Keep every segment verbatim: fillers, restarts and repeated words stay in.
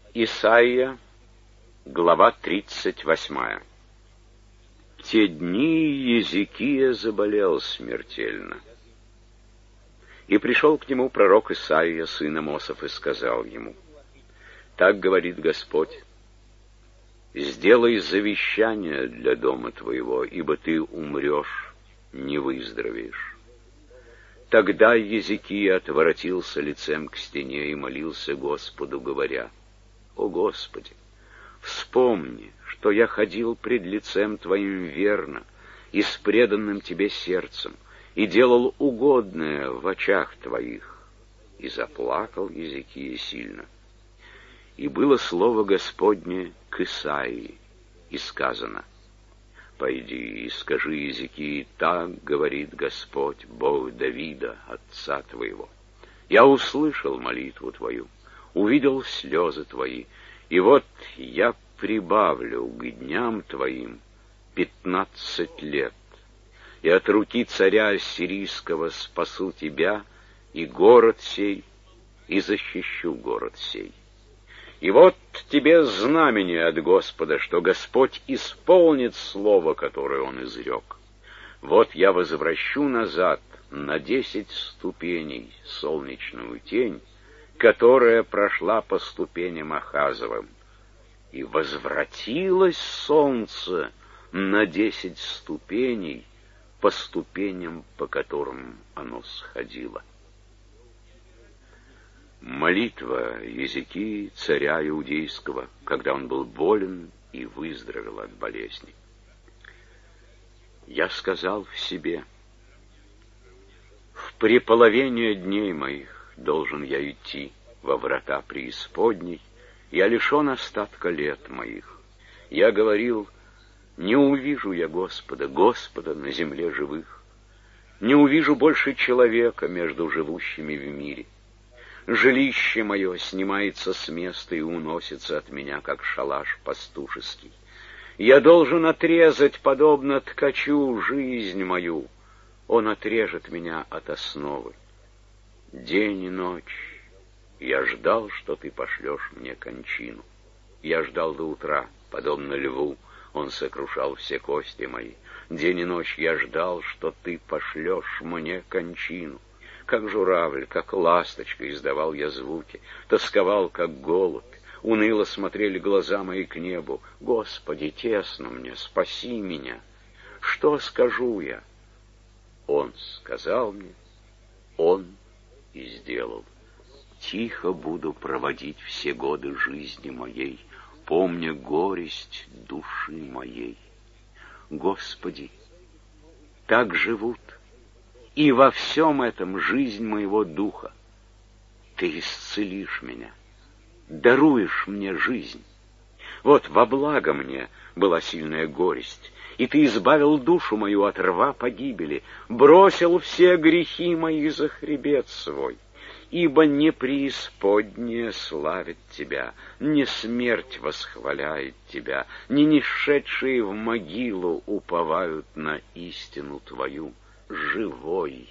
Исайя, глава тридцать восьмая. В те дни Езекия заболел смертельно. И пришел к нему пророк Исайя, сын Амосов, и сказал ему: «Так говорит Господь: сделай завещание для дома твоего, ибо ты умрешь, не выздоровеешь». Тогда Езекия отворотился лицем к стене и молился Господу, говоря: «О Господи, вспомни, что я ходил пред лицем Твоим верно и с преданным Тебе сердцем, и делал угодное в очах Твоих». И заплакал Езекия сильно. И было слово Господне к Исаии, и сказано: «Пойди и скажи Езекии: так говорит Господь, Бог Давида, отца твоего. Я услышал молитву твою, увидел слезы твои, и вот я прибавлю к дням твоим пятнадцать лет, и от руки царя ассирийского спасу тебя и город сей, и защищу город сей. И вот тебе знамение от Господа, что Господь исполнит слово, которое Он изрек. Вот я возвращу назад на десять ступеней солнечную тень, которая прошла по ступеням Ахазовым. И возвратилось солнце на десять ступеней по ступеням, по которым оно сходило». Молитва Езекии, царя иудейского, когда он был болен и выздоровел от болезни. «Я сказал в себе: в преполовение дней моих должен я идти во врата преисподней, я лишен остатка лет моих. Я говорил: не увижу я Господа, Господа на земле живых, не увижу больше человека между живущими в мире. Жилище мое снимается с места и уносится от меня, как шалаш пастушеский. Я должен отрезать, подобно ткачу, жизнь мою. Он отрежет меня от основы. День и ночь я ждал, что ты пошлешь мне кончину. Я ждал до утра, подобно льву, он сокрушал все кости мои. День и ночь я ждал, что ты пошлешь мне кончину. Как журавль, как ласточка издавал я звуки, тосковал, как голубь, уныло смотрели глаза мои к небу. Господи, тесно мне, спаси меня. Что скажу я? Он сказал мне, Он и сделал. Тихо буду проводить все годы жизни моей, помня горесть души моей. Господи, так живут и во всем этом жизнь моего духа. Ты исцелишь меня, даруешь мне жизнь. Вот во благо мне была сильная горесть, и ты избавил душу мою от рва погибели, бросил все грехи мои за хребет свой. Ибо не преисподняя славит тебя, не смерть восхваляет тебя, не нишедшие в могилу уповают на истину твою. Живой,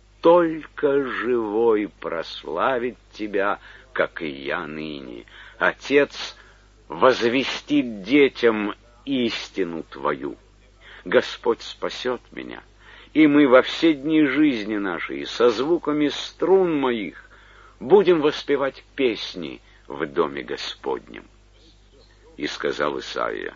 только живой прославит тебя, как и я ныне. Отец возвестит детям истину твою. Господь спасет меня, и мы во все дни жизни нашей со звуками струн моих будем воспевать песни в доме Господнем. И сказал Исаия: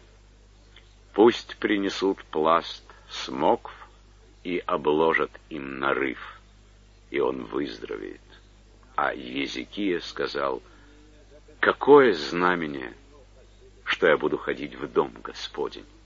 пусть принесут пласт смокв и обложат им нарыв, и он выздоровеет. А Езекия сказал: какое знамение, что я буду ходить в дом Господень?